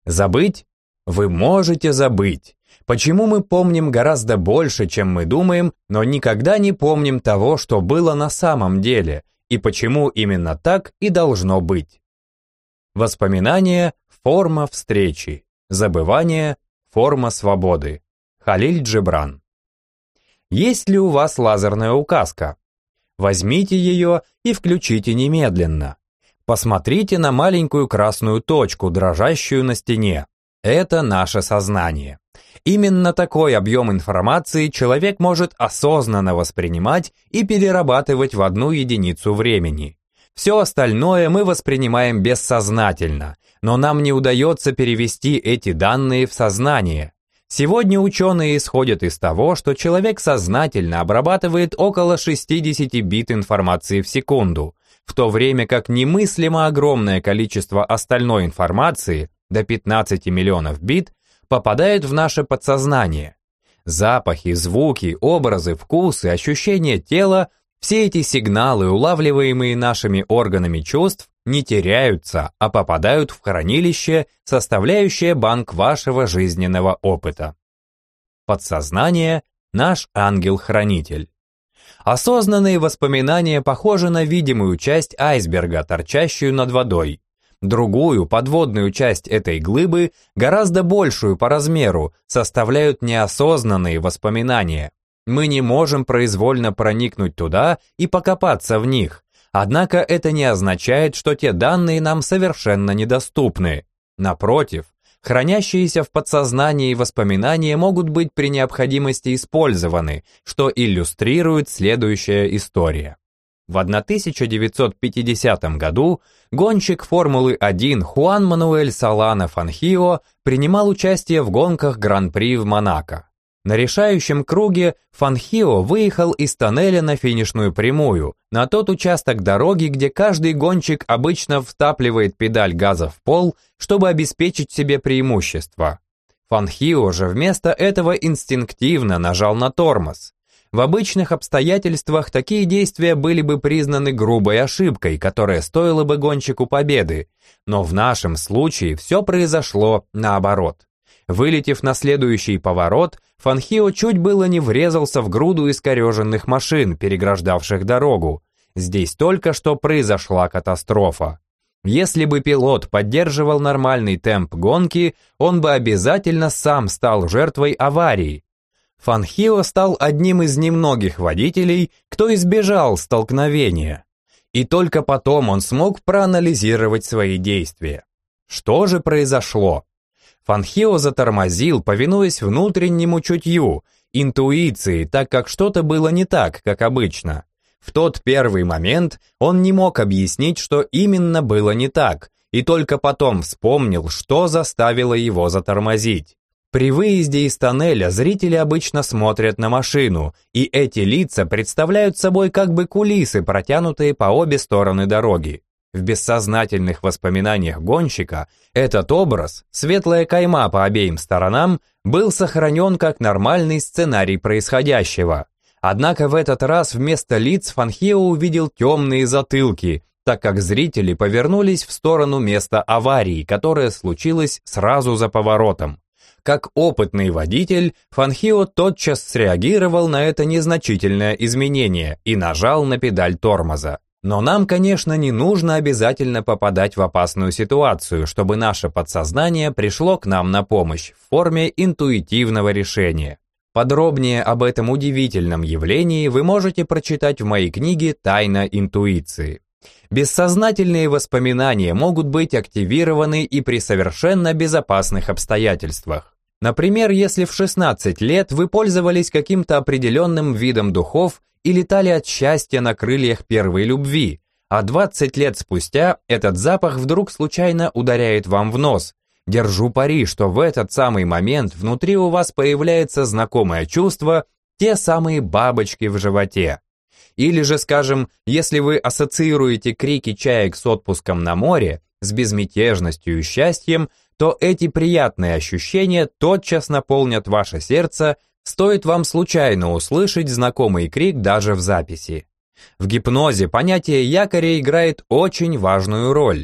Забыть? Вы можете забыть. Почему мы помним гораздо больше, чем мы думаем, но никогда не помним того, что было на самом деле, и почему именно так и должно быть? Воспоминания – форма встречи. Забывание – форма свободы. Халиль Джибран. Есть ли у вас лазерная указка? Возьмите ее и включите немедленно. Посмотрите на маленькую красную точку, дрожащую на стене. Это наше сознание. Именно такой объем информации человек может осознанно воспринимать и перерабатывать в одну единицу времени. Все остальное мы воспринимаем бессознательно, но нам не удается перевести эти данные в сознание. Сегодня ученые исходят из того, что человек сознательно обрабатывает около 60 бит информации в секунду, в то время как немыслимо огромное количество остальной информации, до 15 миллионов бит, попадает в наше подсознание. Запахи, звуки, образы, вкусы, ощущения тела – все эти сигналы, улавливаемые нашими органами чувств, не теряются, а попадают в хранилище, составляющее банк вашего жизненного опыта. Подсознание – наш ангел-хранитель. Осознанные воспоминания похожи на видимую часть айсберга, торчащую над водой. Другую, подводную часть этой глыбы, гораздо большую по размеру, составляют неосознанные воспоминания. Мы не можем произвольно проникнуть туда и покопаться в них, однако это не означает, что те данные нам совершенно недоступны. Напротив, хранящиеся в подсознании воспоминания могут быть при необходимости использованы, что иллюстрирует следующая история. В 1950 году гонщик Формулы-1 Хуан Мануэль Солано Фанхио принимал участие в гонках Гран-при в Монако. На решающем круге Фанхио выехал из тоннеля на финишную прямую, на тот участок дороги, где каждый гонщик обычно втапливает педаль газа в пол, чтобы обеспечить себе преимущество. Фанхио же вместо этого инстинктивно нажал на тормоз. В обычных обстоятельствах такие действия были бы признаны грубой ошибкой, которая стоила бы гонщику победы, но в нашем случае все произошло наоборот. Вылетев на следующий поворот, Фанхио чуть было не врезался в груду искореженных машин, переграждавших дорогу. Здесь только что произошла катастрофа. Если бы пилот поддерживал нормальный темп гонки, он бы обязательно сам стал жертвой аварии. Фанхио стал одним из немногих водителей, кто избежал столкновения. И только потом он смог проанализировать свои действия. Что же произошло? Фанхио затормозил, повинуясь внутреннему чутью, интуиции, так как что-то было не так, как обычно. В тот первый момент он не мог объяснить, что именно было не так, и только потом вспомнил, что заставило его затормозить. При выезде из тоннеля зрители обычно смотрят на машину, и эти лица представляют собой как бы кулисы, протянутые по обе стороны дороги. В бессознательных воспоминаниях гонщика этот образ, светлая кайма по обеим сторонам, был сохранен как нормальный сценарий происходящего. Однако в этот раз вместо лиц Фанхио увидел темные затылки, так как зрители повернулись в сторону места аварии, которая случилась сразу за поворотом. Как опытный водитель, Фанхио тотчас среагировал на это незначительное изменение и нажал на педаль тормоза. Но нам, конечно, не нужно обязательно попадать в опасную ситуацию, чтобы наше подсознание пришло к нам на помощь в форме интуитивного решения. Подробнее об этом удивительном явлении вы можете прочитать в моей книге «Тайна интуиции». Бессознательные воспоминания могут быть активированы и при совершенно безопасных обстоятельствах. Например, если в 16 лет вы пользовались каким-то определенным видом духов и летали от счастья на крыльях первой любви, а 20 лет спустя этот запах вдруг случайно ударяет вам в нос. Держу пари, что в этот самый момент внутри у вас появляется знакомое чувство, те самые бабочки в животе. Или же, скажем, если вы ассоциируете крики чаек с отпуском на море, с безмятежностью и счастьем, то эти приятные ощущения тотчас наполнят ваше сердце, стоит вам случайно услышать знакомый крик даже в записи. В гипнозе понятие якоря играет очень важную роль.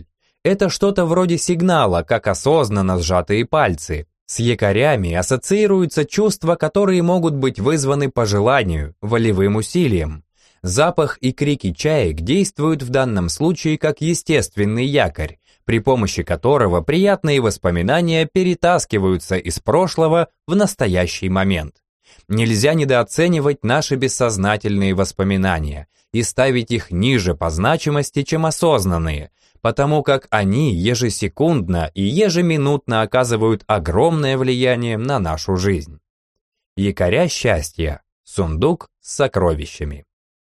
Это что-то вроде сигнала, как осознанно сжатые пальцы. С якорями ассоциируются чувства, которые могут быть вызваны по желанию, волевым усилием. Запах и крики чаек действуют в данном случае как естественный якорь, при помощи которого приятные воспоминания перетаскиваются из прошлого в настоящий момент. Нельзя недооценивать наши бессознательные воспоминания и ставить их ниже по значимости, чем осознанные, потому как они ежесекундно и ежеминутно оказывают огромное влияние на нашу жизнь. Якоря счастья. Сундук с сокровищами.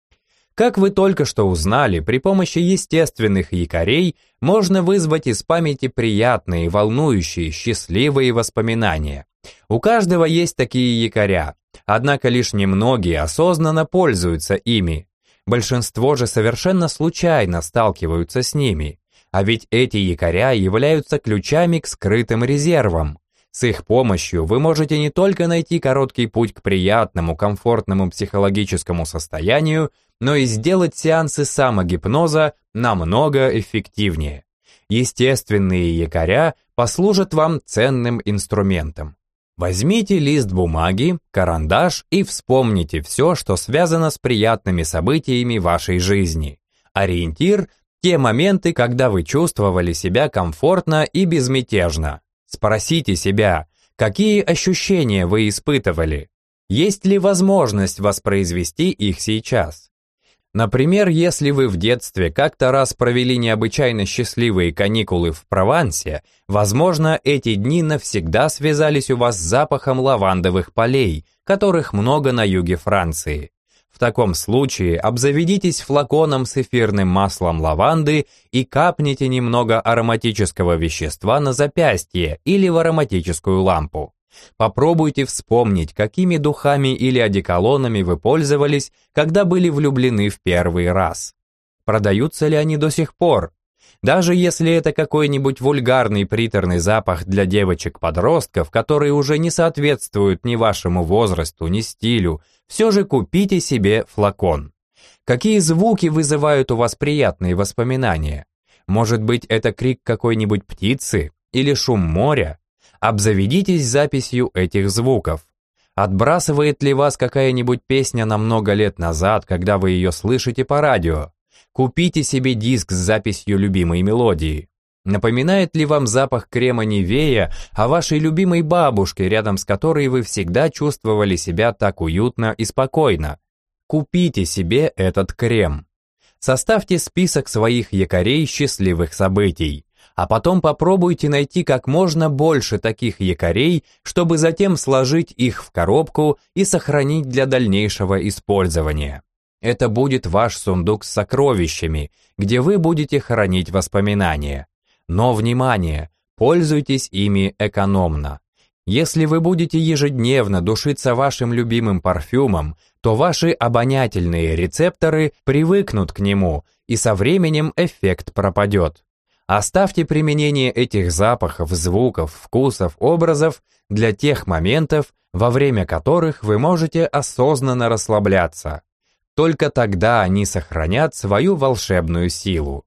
Как вы только что узнали, при помощи естественных якорей можно вызвать из памяти приятные, волнующие, счастливые воспоминания. У каждого есть такие якоря, однако лишь немногие осознанно пользуются ими. Большинство же совершенно случайно сталкиваются с ними. А ведь эти якоря являются ключами к скрытым резервам. С их помощью вы можете не только найти короткий путь к приятному, комфортному психологическому состоянию, но и сделать сеансы самогипноза намного эффективнее. Естественные якоря послужат вам ценным инструментом. Возьмите лист бумаги, карандаш и вспомните все, что связано с приятными событиями вашей жизни. Ориентир – те моменты, когда вы чувствовали себя комфортно и безмятежно. Спросите себя, какие ощущения вы испытывали? Есть ли возможность воспроизвести их сейчас? Например, если вы в детстве как-то раз провели необычайно счастливые каникулы в Провансе, возможно, эти дни навсегда связались у вас с запахом лавандовых полей, которых много на юге Франции. В таком случае обзаведитесь флаконом с эфирным маслом лаванды и капните немного ароматического вещества на запястье или в ароматическую лампу. Попробуйте вспомнить, какими духами или одеколонами вы пользовались, когда были влюблены в первый раз. Продаются ли они до сих пор? Даже если это какой-нибудь вульгарный приторный запах для девочек-подростков, которые уже не соответствуют ни вашему возрасту, ни стилю, все же купите себе флакон. Какие звуки вызывают у вас приятные воспоминания? Может быть, это крик какой-нибудь птицы или шум моря? Обзаведитесь записью этих звуков. Отбрасывает ли вас какая-нибудь песня на много лет назад, когда вы ее слышите по радио? Купите себе диск с записью любимой мелодии. Напоминает ли вам запах крема Нивея о вашей любимой бабушке, рядом с которой вы всегда чувствовали себя так уютно и спокойно? Купите себе этот крем. Составьте список своих якорей счастливых событий, а потом попробуйте найти как можно больше таких якорей, чтобы затем сложить их в коробку и сохранить для дальнейшего использования. Это будет ваш сундук с сокровищами, где вы будете хранить воспоминания. Но, внимание, пользуйтесь ими экономно. Если вы будете ежедневно душиться вашим любимым парфюмом, то ваши обонятельные рецепторы привыкнут к нему, и со временем эффект пропадет. Оставьте применение этих запахов, звуков, вкусов, образов для тех моментов, во время которых вы можете осознанно расслабляться. Только тогда они сохранят свою волшебную силу.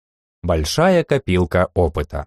Большая копилка опыта.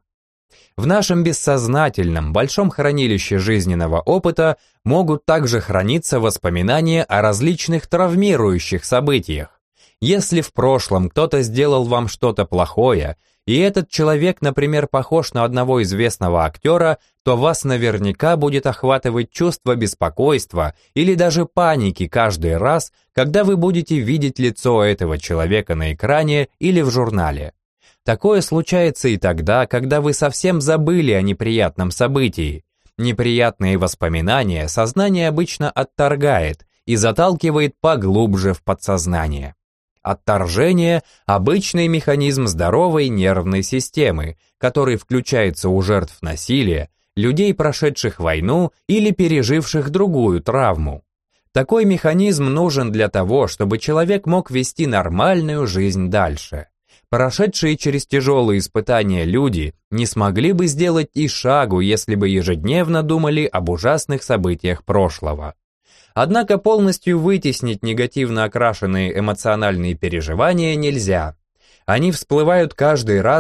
В нашем бессознательном большом хранилище жизненного опыта могут также храниться воспоминания о различных травмирующих событиях. Если в прошлом кто-то сделал вам что-то плохое, и этот человек, например, похож на одного известного актера, то вас наверняка будет охватывать чувство беспокойства или даже паники каждый раз, когда вы будете видеть лицо этого человека на экране или в журнале. Такое случается и тогда, когда вы совсем забыли о неприятном событии. Неприятные воспоминания сознание обычно отторгает и заталкивает поглубже в подсознание. Отторжение – обычный механизм здоровой нервной системы, который включается у жертв насилия, людей, прошедших войну или переживших другую травму. Такой механизм нужен для того, чтобы человек мог вести нормальную жизнь дальше. Прошедшие через тяжелые испытания люди не смогли бы сделать и шагу, если бы ежедневно думали об ужасных событиях прошлого. Однако полностью вытеснить негативно окрашенные эмоциональные переживания нельзя. Они всплывают каждый раз,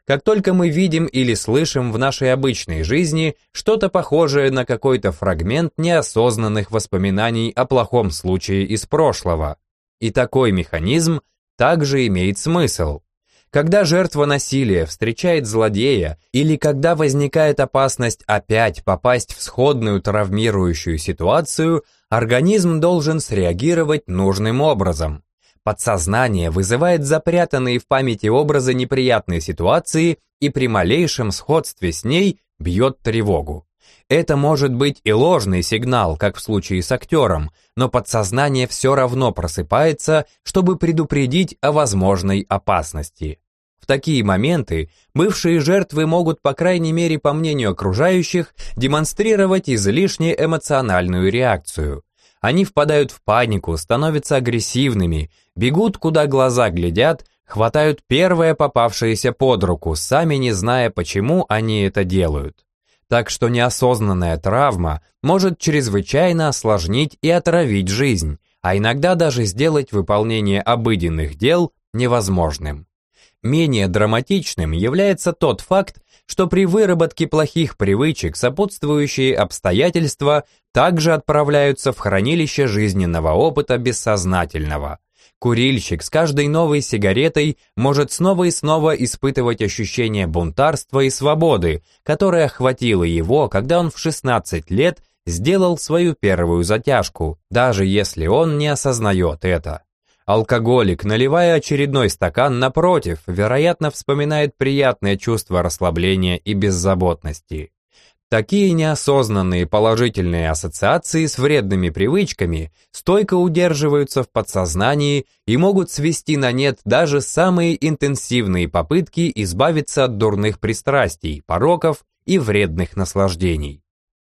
Как только мы видим или слышим в нашей обычной жизни что-то похожее на какой-то фрагмент неосознанных воспоминаний о плохом случае из прошлого. И такой механизм также имеет смысл. Когда жертва насилия встречает злодея или когда возникает опасность опять попасть в сходную травмирующую ситуацию, организм должен среагировать нужным образом. Подсознание вызывает запрятанные в памяти образы неприятной ситуации и при малейшем сходстве с ней бьет тревогу. Это может быть и ложный сигнал, как в случае с актером, но подсознание все равно просыпается, чтобы предупредить о возможной опасности. В такие моменты бывшие жертвы могут, по крайней мере по мнению окружающих, демонстрировать излишне эмоциональную реакцию. Они впадают в панику, становятся агрессивными, бегут, куда глаза глядят, хватают первое попавшееся под руку, сами не зная, почему они это делают. Так что неосознанная травма может чрезвычайно осложнить и отравить жизнь, а иногда даже сделать выполнение обыденных дел невозможным. Менее драматичным является тот факт, что при выработке плохих привычек сопутствующие обстоятельства также отправляются в хранилище жизненного опыта бессознательного. Курильщик с каждой новой сигаретой может снова и снова испытывать ощущение бунтарства и свободы, которое охватило его, когда он в 16 лет сделал свою первую затяжку, даже если он не осознает это. Алкоголик, наливая очередной стакан, напротив, вероятно, вспоминает приятное чувство расслабления и беззаботности. Такие неосознанные положительные ассоциации с вредными привычками стойко удерживаются в подсознании и могут свести на нет даже самые интенсивные попытки избавиться от дурных пристрастий, пороков и вредных наслаждений.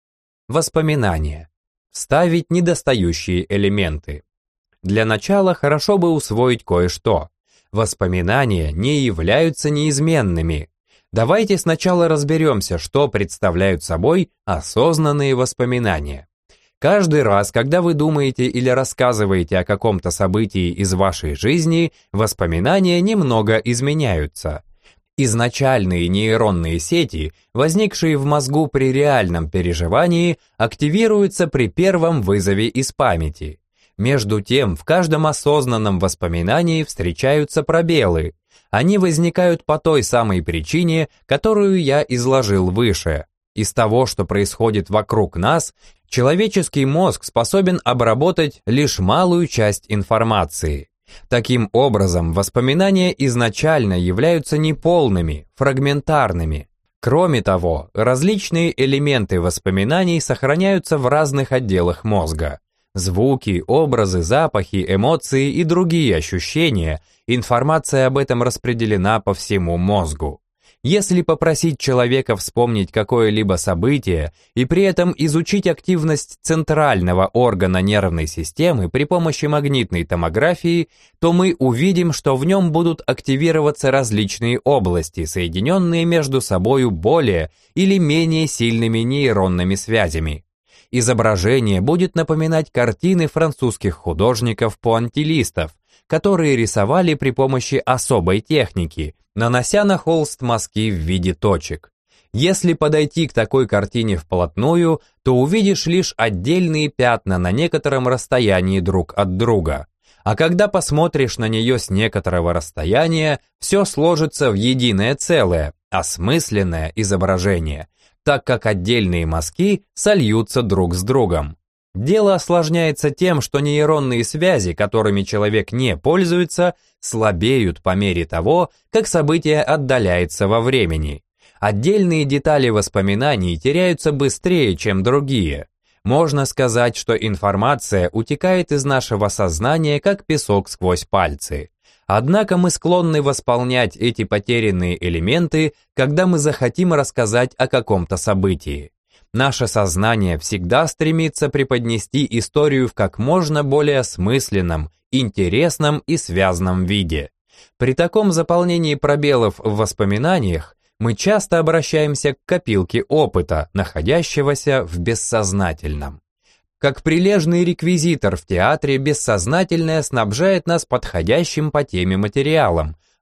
Воспоминания. Вставить недостающие элементы. Для начала хорошо бы усвоить кое-что. Воспоминания не являются неизменными. Давайте сначала разберемся, что представляют собой осознанные воспоминания. Каждый раз, когда вы думаете или рассказываете о каком-то событии из вашей жизни, воспоминания немного изменяются. Изначальные нейронные сети, возникшие в мозгу при реальном переживании, активируются при первом вызове из памяти. Между тем, в каждом осознанном воспоминании встречаются пробелы. Они возникают по той самой причине, которую я изложил выше. Из того, что происходит вокруг нас, человеческий мозг способен обработать лишь малую часть информации. Таким образом, воспоминания изначально являются неполными, фрагментарными. Кроме того, различные элементы воспоминаний сохраняются в разных отделах мозга. Звуки, образы, запахи, эмоции и другие ощущения, информация об этом распределена по всему мозгу. Если попросить человека вспомнить какое-либо событие и при этом изучить активность центрального органа нервной системы при помощи магнитной томографии, то мы увидим, что в нем будут активироваться различные области, соединенные между собою более или менее сильными нейронными связями. Изображение будет напоминать картины французских художников-пуантилистов, которые рисовали при помощи особой техники, нанося на холст мазки в виде точек. Если подойти к такой картине вплотную, то увидишь лишь отдельные пятна на некотором расстоянии друг от друга. А когда посмотришь на нее с некоторого расстояния, все сложится в единое целое, осмысленное изображение, так как отдельные мазки сольются друг с другом. Дело осложняется тем, что нейронные связи, которыми человек не пользуется, слабеют по мере того, как событие отдаляется во времени. Отдельные детали воспоминаний теряются быстрее, чем другие. Можно сказать, что информация утекает из нашего сознания, как песок сквозь пальцы. Однако мы склонны восполнять эти потерянные элементы, когда мы захотим рассказать о каком-то событии. Наше сознание всегда стремится преподнести историю в как можно более осмысленном, интересном и связанном виде. При таком заполнении пробелов в воспоминаниях мы часто обращаемся к копилке опыта, находящегося в бессознательном. Как прилежный реквизитор в театре, бессознательное снабжает нас подходящим по теме материалом,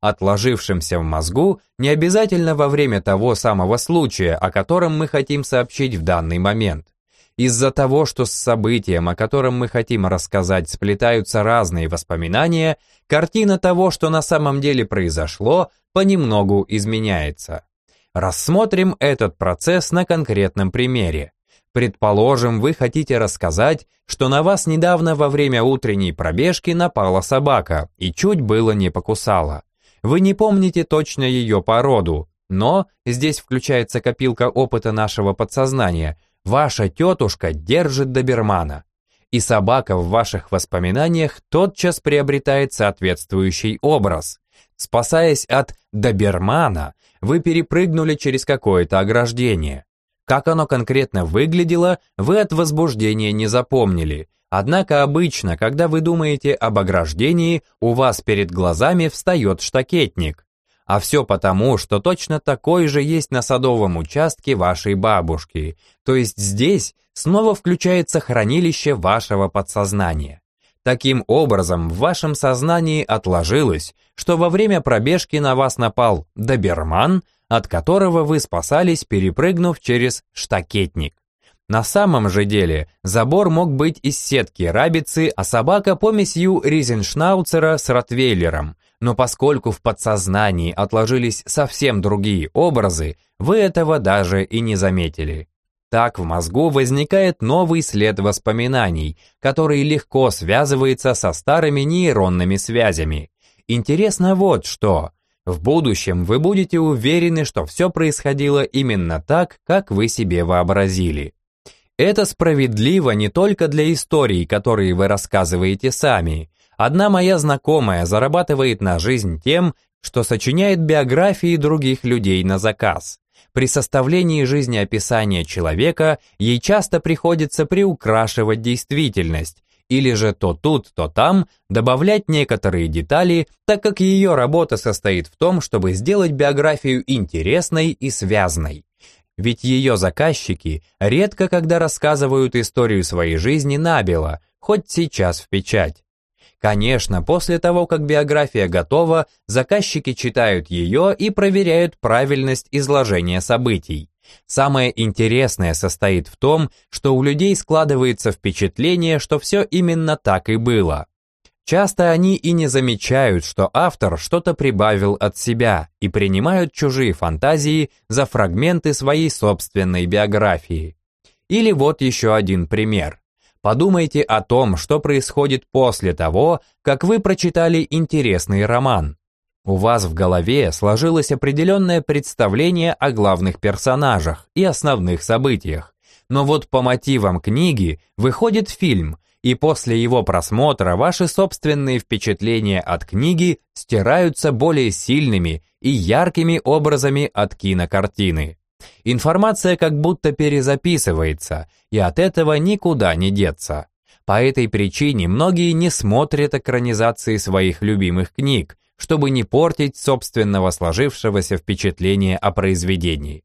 отложившимся в мозгу, не обязательно во время того самого случая, о котором мы хотим сообщить в данный момент. Из-за того, что с событием, о котором мы хотим рассказать, сплетаются разные воспоминания, картина того, что на самом деле произошло, понемногу изменяется. Рассмотрим этот процесс на конкретном примере. Предположим, вы хотите рассказать, что на вас недавно во время утренней пробежки напала собака и чуть было не покусала. Вы не помните точно ее породу, но, здесь включается копилка опыта нашего подсознания, ваша тетушка держит добермана. И собака в ваших воспоминаниях тотчас приобретает соответствующий образ. Спасаясь от добермана, вы перепрыгнули через какое-то ограждение. Как оно конкретно выглядело, вы от возбуждения не запомнили. Однако обычно, когда вы думаете об ограждении, у вас перед глазами встает штакетник. А все потому, что точно такой же есть на садовом участке вашей бабушки. То есть здесь снова включается хранилище вашего подсознания. Таким образом, в вашем сознании отложилось, что во время пробежки на вас напал доберман, от которого вы спасались, перепрыгнув через штакетник. На самом же деле, забор мог быть из сетки рабицы, а собака помесью ризеншнауцера с ротвейлером. Но поскольку в подсознании отложились совсем другие образы, вы этого даже и не заметили. Так в мозгу возникает новый след воспоминаний, который легко связывается со старыми нейронными связями. Интересно вот что. В будущем вы будете уверены, что все происходило именно так, как вы себе вообразили. Это справедливо не только для историй, которые вы рассказываете сами. Одна моя знакомая зарабатывает на жизнь тем, что сочиняет биографии других людей на заказ. При составлении жизнеописания человека ей часто приходится приукрашивать действительность, или же то тут, то там добавлять некоторые детали, так как ее работа состоит в том, чтобы сделать биографию интересной и связной. Ведь ее заказчики редко когда рассказывают историю своей жизни набело, хоть сейчас в печать. Конечно, после того, как биография готова, заказчики читают ее и проверяют правильность изложения событий. Самое интересное состоит в том, что у людей складывается впечатление, что все именно так и было. Часто они и не замечают, что автор что-то прибавил от себя и принимают чужие фантазии за фрагменты своей собственной биографии. Или вот еще один пример. Подумайте о том, что происходит после того, как вы прочитали интересный роман. У вас в голове сложилось определенное представление о главных персонажах и основных событиях. Но вот по мотивам книги выходит фильм, и после его просмотра ваши собственные впечатления от книги стираются более сильными и яркими образами от кинокартины. Информация как будто перезаписывается, и от этого никуда не деться. По этой причине многие не смотрят экранизации своих любимых книг, чтобы не портить собственного сложившегося впечатления о произведении.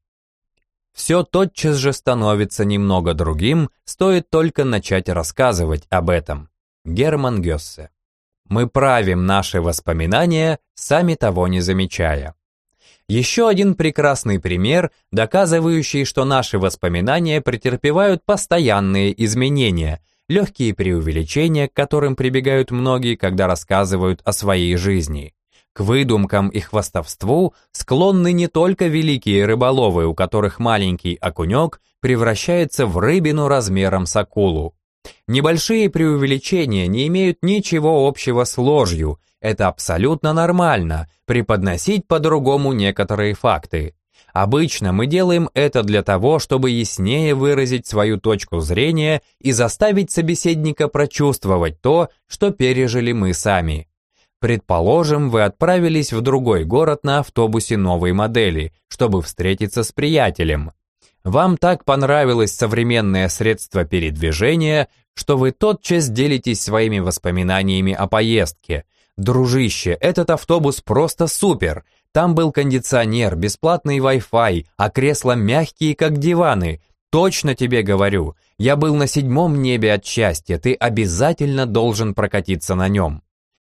Все тотчас же становится немного другим, стоит только начать рассказывать об этом. Герман Гессе. Мы правим наши воспоминания, сами того не замечая. Еще один прекрасный пример, доказывающий, что наши воспоминания претерпевают постоянные изменения, легкие преувеличения, к которым прибегают многие, когда рассказывают о своей жизни. К выдумкам и хвастовству склонны не только великие рыболовы, у которых маленький окунек превращается в рыбину размером с акулу. Небольшие преувеличения не имеют ничего общего с ложью. Это абсолютно нормально, преподносить по-другому некоторые факты. Обычно мы делаем это для того, чтобы яснее выразить свою точку зрения и заставить собеседника прочувствовать то, что пережили мы сами. Предположим, вы отправились в другой город на автобусе новой модели, чтобы встретиться с приятелем. Вам так понравилось современное средство передвижения, что вы тотчас делитесь своими воспоминаниями о поездке. Дружище, этот автобус просто супер. Там был кондиционер, бесплатный Wi-Fi, а кресла мягкие, как диваны. Точно тебе говорю, я был на 7-м небе от счастья, ты обязательно должен прокатиться на нем.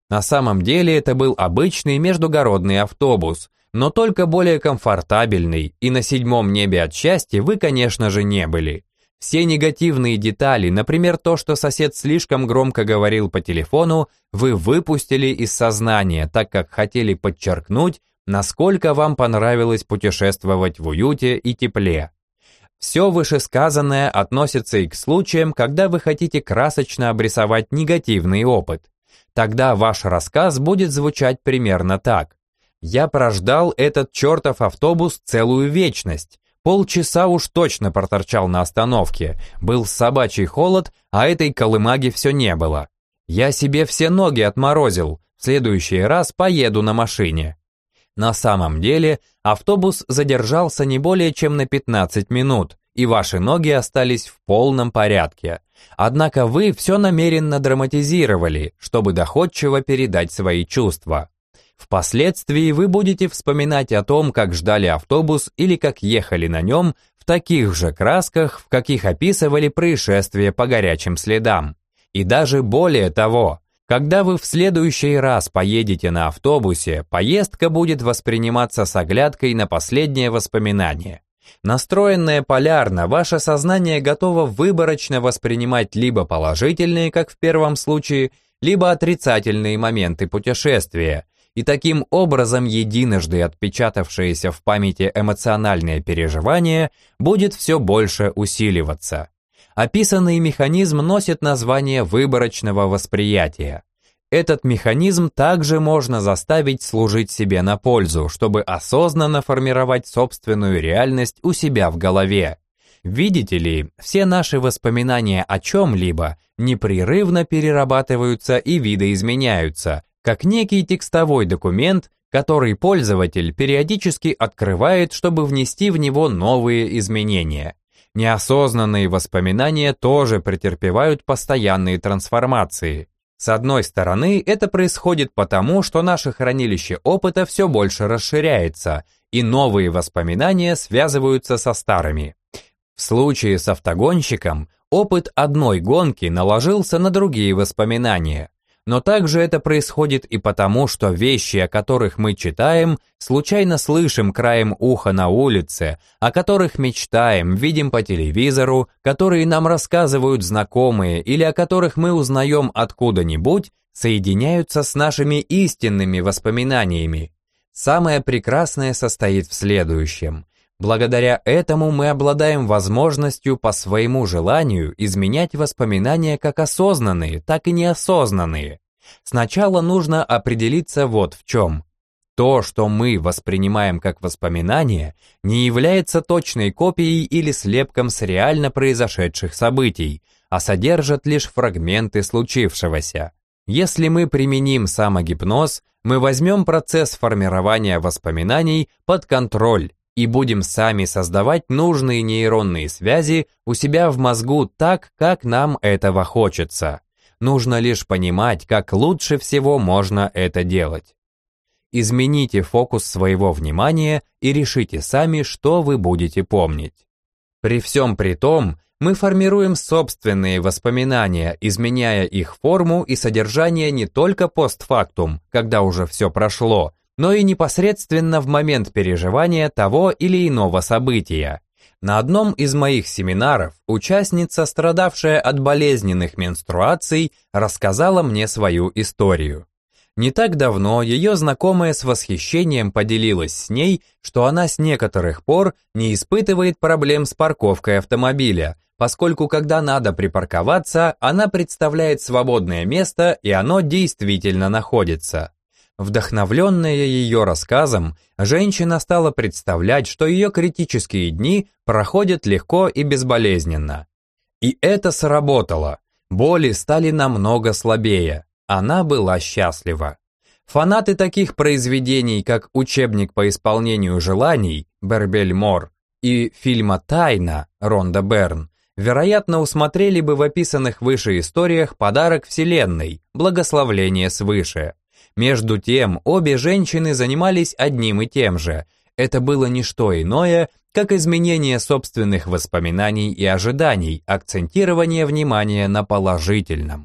На самом деле это был обычный междугородный автобус, но только более комфортабельный, и на седьмом небе от счастья вы, конечно же, не были. Все негативные детали, например, то, что сосед слишком громко говорил по телефону, вы выпустили из сознания, так как хотели подчеркнуть, насколько вам понравилось путешествовать в уюте и тепле. Все вышесказанное относится и к случаям, когда вы хотите красочно обрисовать негативный опыт. Тогда ваш рассказ будет звучать примерно так. «Я прождал этот чертов автобус целую вечность. Полчаса уж точно проторчал на остановке. Был собачий холод, а этой колымаги все не было. Я себе все ноги отморозил. В следующий раз поеду на машине». На самом деле, автобус задержался не более чем на 15 минут, и ваши ноги остались в полном порядке. Однако вы все намеренно драматизировали, чтобы доходчиво передать свои чувства. Впоследствии вы будете вспоминать о том, как ждали автобус или как ехали на нем в таких же красках, в каких описывали происшествие по горячим следам. И даже более того, когда вы в следующий раз поедете на автобусе, поездка будет восприниматься с оглядкой на последнее воспоминание. Настроенное полярно, ваше сознание готово выборочно воспринимать либо положительные, как в первом случае, либо отрицательные моменты путешествия, и таким образом единожды отпечатавшееся в памяти эмоциональное переживание будет все больше усиливаться. Описанный механизм носит название выборочного восприятия. Этот механизм также можно заставить служить себе на пользу, чтобы осознанно формировать собственную реальность у себя в голове. Видите ли, все наши воспоминания о чем-либо непрерывно перерабатываются и видоизменяются, как некий текстовой документ, который пользователь периодически открывает, чтобы внести в него новые изменения. Неосознанные воспоминания тоже претерпевают постоянные трансформации. С одной стороны, это происходит потому, что наше хранилище опыта все больше расширяется, и новые воспоминания связываются со старыми. В случае с автогонщиком, опыт одной гонки наложился на другие воспоминания. Но также это происходит и потому, что вещи, о которых мы читаем, случайно слышим краем уха на улице, о которых мечтаем, видим по телевизору, которые нам рассказывают знакомые или о которых мы узнаем откуда-нибудь, соединяются с нашими истинными воспоминаниями. Самое прекрасное состоит в следующем. Благодаря этому мы обладаем возможностью по своему желанию изменять воспоминания как осознанные, так и неосознанные. Сначала нужно определиться вот в чем. То, что мы воспринимаем как воспоминание, не является точной копией или слепком с реально произошедших событий, а содержит лишь фрагменты случившегося. Если мы применим самогипноз, мы возьмем процесс формирования воспоминаний под контроль и будем сами создавать нужные нейронные связи у себя в мозгу так, как нам этого хочется. Нужно лишь понимать, как лучше всего можно это делать. Измените фокус своего внимания и решите сами, что вы будете помнить. При всем при том, мы формируем собственные воспоминания, изменяя их форму и содержание не только постфактум, когда уже все прошло, но и непосредственно в момент переживания того или иного события. На одном из моих семинаров участница, страдавшая от болезненных менструаций, рассказала мне свою историю. Не так давно ее знакомая с восхищением поделилась с ней, что она с некоторых пор не испытывает проблем с парковкой автомобиля, поскольку когда надо припарковаться, она представляет свободное место, и оно действительно находится. Вдохновленная ее рассказом, женщина стала представлять, что ее критические дни проходят легко и безболезненно. И это сработало. Боли стали намного слабее. Она была счастлива. Фанаты таких произведений, как «Учебник по исполнению желаний» Бербель Мор и фильма «Тайна» Ронда Берн, вероятно, усмотрели бы в описанных выше историях подарок Вселенной, благословление свыше. Между тем, обе женщины занимались одним и тем же. Это было не что иное, как изменение собственных воспоминаний и ожиданий, акцентирование внимания на положительном.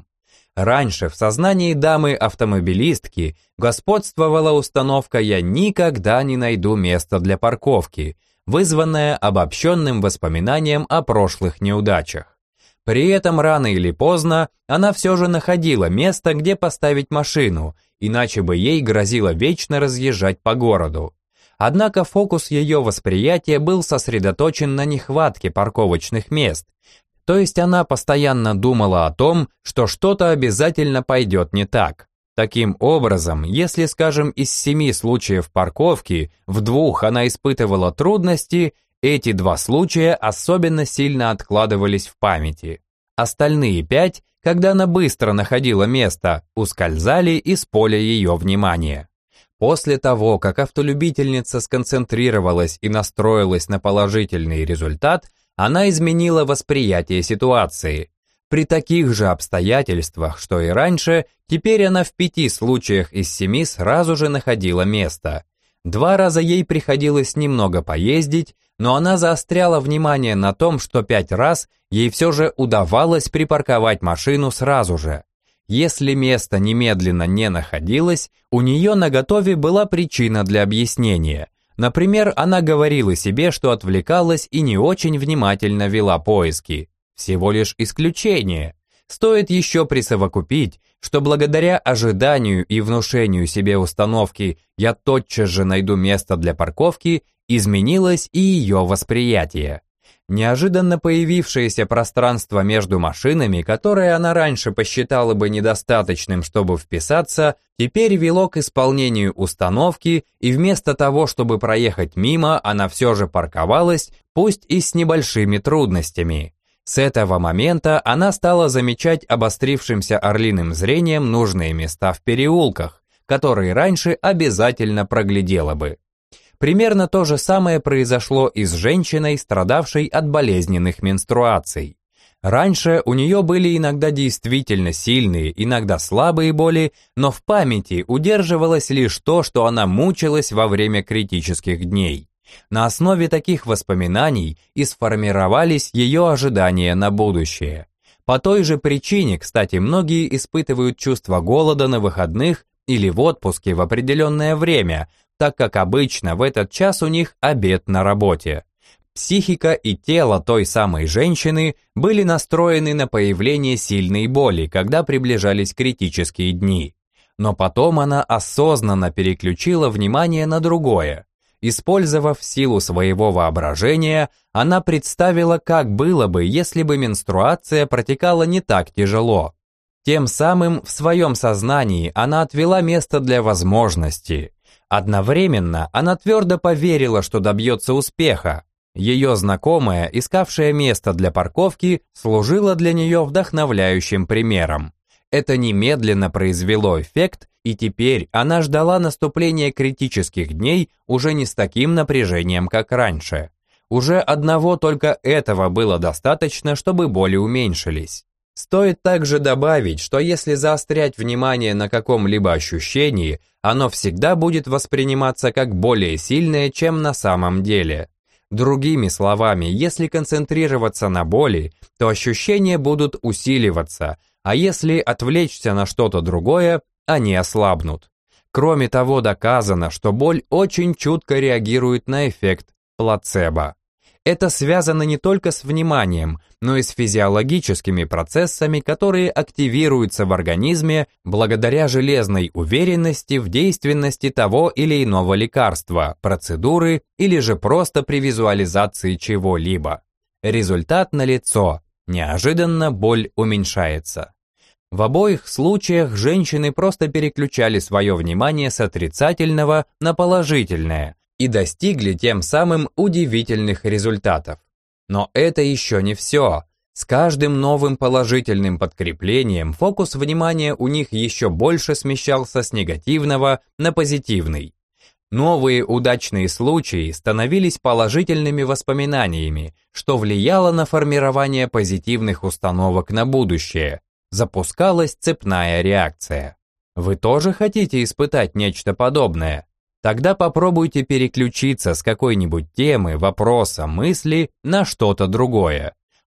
Раньше в сознании дамы-автомобилистки господствовала установка «я никогда не найду места для парковки», вызванная обобщенным воспоминанием о прошлых неудачах. При этом рано или поздно она все же находила место, где поставить машину, иначе бы ей грозило вечно разъезжать по городу. Однако фокус ее восприятия был сосредоточен на нехватке парковочных мест, то есть она постоянно думала о том, что что-то обязательно пойдет не так. Таким образом, если, скажем, из 7 случаев парковки в 2 она испытывала трудности, эти 2 случая особенно сильно откладывались в памяти. Остальные 5, когда она быстро находила место, ускользали из поля ее внимания. После того, как автолюбительница сконцентрировалась и настроилась на положительный результат, она изменила восприятие ситуации. При таких же обстоятельствах, что и раньше, теперь она в 5 случаях из 7 сразу же находила место. 2 раза ей приходилось немного поездить, но она заостряла внимание на том, что 5 раз ей все же удавалось припарковать машину сразу же. Если место немедленно не находилось, у нее наготове была причина для объяснения. Например, она говорила себе, что отвлекалась и не очень внимательно вела поиски. Всего лишь исключение. Стоит еще присовокупить, что благодаря ожиданию и внушению себе установки «я тотчас же найду место для парковки» изменилось и ее восприятие. Неожиданно появившееся пространство между машинами, которое она раньше посчитала бы недостаточным, чтобы вписаться, теперь вело к исполнению установки, и вместо того, чтобы проехать мимо, она все же парковалась, пусть и с небольшими трудностями. С этого момента она стала замечать обострившимся орлиным зрением нужные места в переулках, которые раньше обязательно проглядела бы. Примерно то же самое произошло и с женщиной, страдавшей от болезненных менструаций. Раньше у нее были иногда действительно сильные, иногда слабые боли, но в памяти удерживалось лишь то, что она мучилась во время критических дней. На основе таких воспоминаний и сформировались ее ожидания на будущее. По той же причине, кстати, многие испытывают чувство голода на выходных или в отпуске в определенное время, так как обычно в этот час у них обед на работе. Психика и тело той самой женщины были настроены на появление сильной боли, когда приближались критические дни. Но потом она осознанно переключила внимание на другое. Использовав силу своего воображения, она представила, как было бы, если бы менструация протекала не так тяжело. Тем самым в своем сознании она отвела место для возможности. Одновременно она твердо поверила, что добьется успеха. Ее знакомая, искавшая место для парковки, служила для нее вдохновляющим примером. Это немедленно произвело эффект, и теперь она ждала наступления критических дней уже не с таким напряжением, как раньше. Уже одного только этого было достаточно, чтобы боли уменьшились. Стоит также добавить, что если заострять внимание на каком-либо ощущении, оно всегда будет восприниматься как более сильное, чем на самом деле. Другими словами, если концентрироваться на боли, то ощущения будут усиливаться, а если отвлечься на что-то другое, они ослабнут. Кроме того, доказано, что боль очень чутко реагирует на эффект плацебо. Это связано не только с вниманием, но и с физиологическими процессами, которые активируются в организме благодаря железной уверенности в действенности того или иного лекарства, процедуры или же просто при визуализации чего-либо. Результат налицо. Неожиданно боль уменьшается. В обоих случаях женщины просто переключали свое внимание с отрицательного на положительное и достигли тем самым удивительных результатов. Но это еще не все. С каждым новым положительным подкреплением фокус внимания у них еще больше смещался с негативного на позитивный. Новые удачные случаи становились положительными воспоминаниями, что влияло на формирование позитивных установок на будущее. Запускалась цепная реакция. Вы тоже хотите испытать нечто подобное? Тогда попробуйте переключиться с какой-нибудь темы, вопроса, мысли на что-то другое.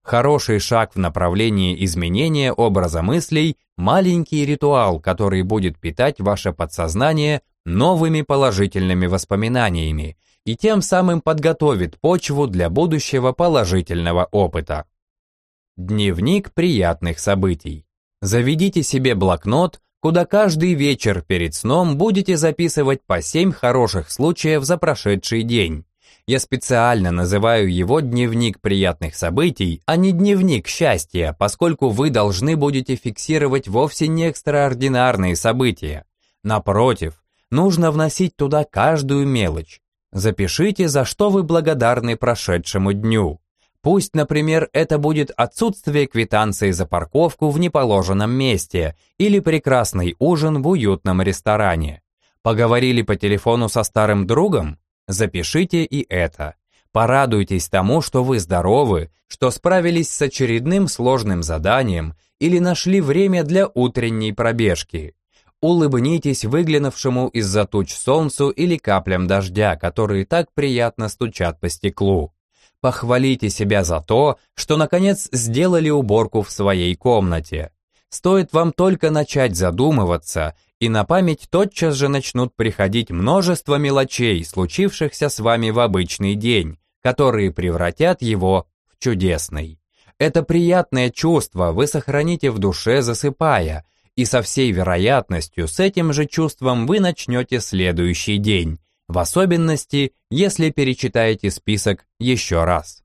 Хороший шаг в направлении изменения образа мыслей – маленький ритуал, который будет питать ваше подсознание новыми положительными воспоминаниями и тем самым подготовит почву для будущего положительного опыта. Дневник приятных событий. Заведите себе блокнот, куда каждый вечер перед сном будете записывать по 7 хороших случаев за прошедший день. Я специально называю его дневник приятных событий, а не дневник счастья, поскольку вы должны будете фиксировать вовсе не экстраординарные события. Напротив, нужно вносить туда каждую мелочь. Запишите, за что вы благодарны прошедшему дню. Пусть, например, это будет отсутствие квитанции за парковку в неположенном месте или прекрасный ужин в уютном ресторане. Поговорили по телефону со старым другом? Запишите и это. Порадуйтесь тому, что вы здоровы, что справились с очередным сложным заданием или нашли время для утренней пробежки. Улыбнитесь выглянувшему из-за туч солнцу или каплям дождя, которые так приятно стучат по стеклу. Похвалите себя за то, что наконец сделали уборку в своей комнате. Стоит вам только начать задумываться, и на память тотчас же начнут приходить множество мелочей, случившихся с вами в обычный день, которые превратят его в чудесный. Это приятное чувство вы сохраните в душе, засыпая, и со всей вероятностью с этим же чувством вы начнете следующий день, в особенности, если перечитаете список еще раз.